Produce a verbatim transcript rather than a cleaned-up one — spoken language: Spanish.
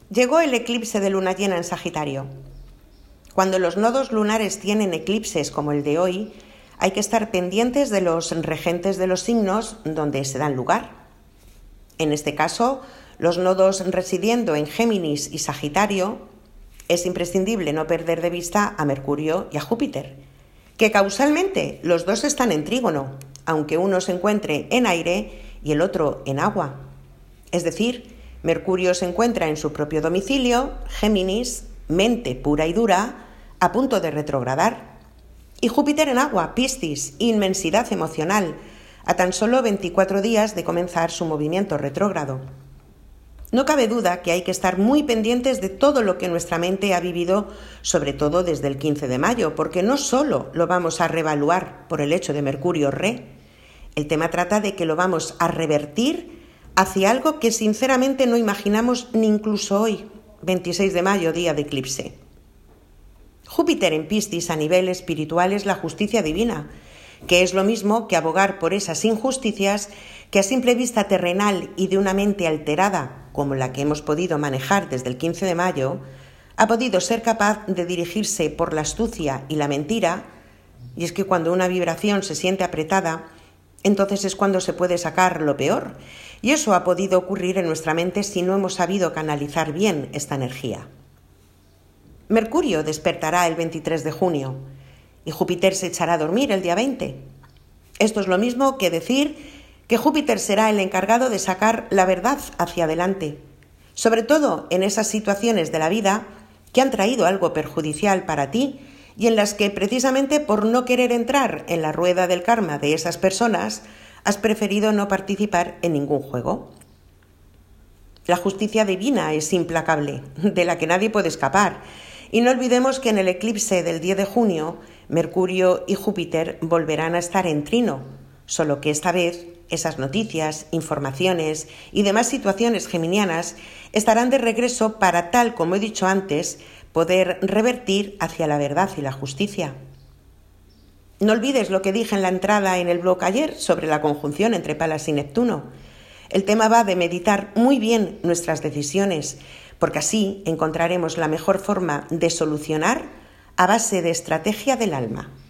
Llegó el eclipse de luna llena en Sagitario. Cuando los nodos lunares tienen eclipses como el de hoy, hay que estar pendientes de los regentes de los signos donde se dan lugar. En este caso, los nodos residiendo en Géminis y Sagitario, es imprescindible no perder de vista a Mercurio y a Júpiter, que causalmente los dos están en trígono, aunque uno se encuentre en aire y el otro en agua. Es decir, Mercurio se encuentra en su propio domicilio, Géminis, mente pura y dura, a punto de retrogradar, y Júpiter en agua, Piscis, inmensidad emocional, a tan solo veinticuatro días de comenzar su movimiento retrógrado. No cabe duda que hay que estar muy pendientes de todo lo que nuestra mente ha vivido, sobre todo desde el quince de mayo, porque no solo lo vamos a reevaluar por el hecho de Mercurio re, el tema trata de que lo vamos a revertir hacia algo que sinceramente no imaginamos ni incluso hoy, veintiséis de mayo, día de eclipse. Júpiter en Piscis a nivel espiritual es la justicia divina, que es lo mismo que abogar por esas injusticias que a simple vista terrenal y de una mente alterada, como la que hemos podido manejar desde el quince de mayo, ha podido ser capaz de dirigirse por la astucia y la mentira, y es que cuando una vibración se siente apretada, entonces es cuando se puede sacar lo peor, y eso ha podido ocurrir en nuestra mente si no hemos sabido canalizar bien esta energía. Mercurio despertará el veintitrés de junio y Júpiter se echará a dormir el día veinte. Esto es lo mismo que decir que Júpiter será el encargado de sacar la verdad hacia adelante, sobre todo en esas situaciones de la vida que han traído algo perjudicial para ti y en las que precisamente por no querer entrar en la rueda del karma de esas personas has preferido no participar en ningún juego. La justicia divina es implacable, de la que nadie puede escapar. Y no olvidemos que en el eclipse del diez de junio, Mercurio y Júpiter volverán a estar en trino, solo que esta vez esas noticias, informaciones y demás situaciones geminianas estarán de regreso para, tal como he dicho antes, poder revertir hacia la verdad y la justicia. No olvides lo que dije en la entrada en el blog ayer sobre la conjunción entre Palas y Neptuno. El tema va de meditar muy bien nuestras decisiones, porque así encontraremos la mejor forma de solucionar a base de estrategia del alma.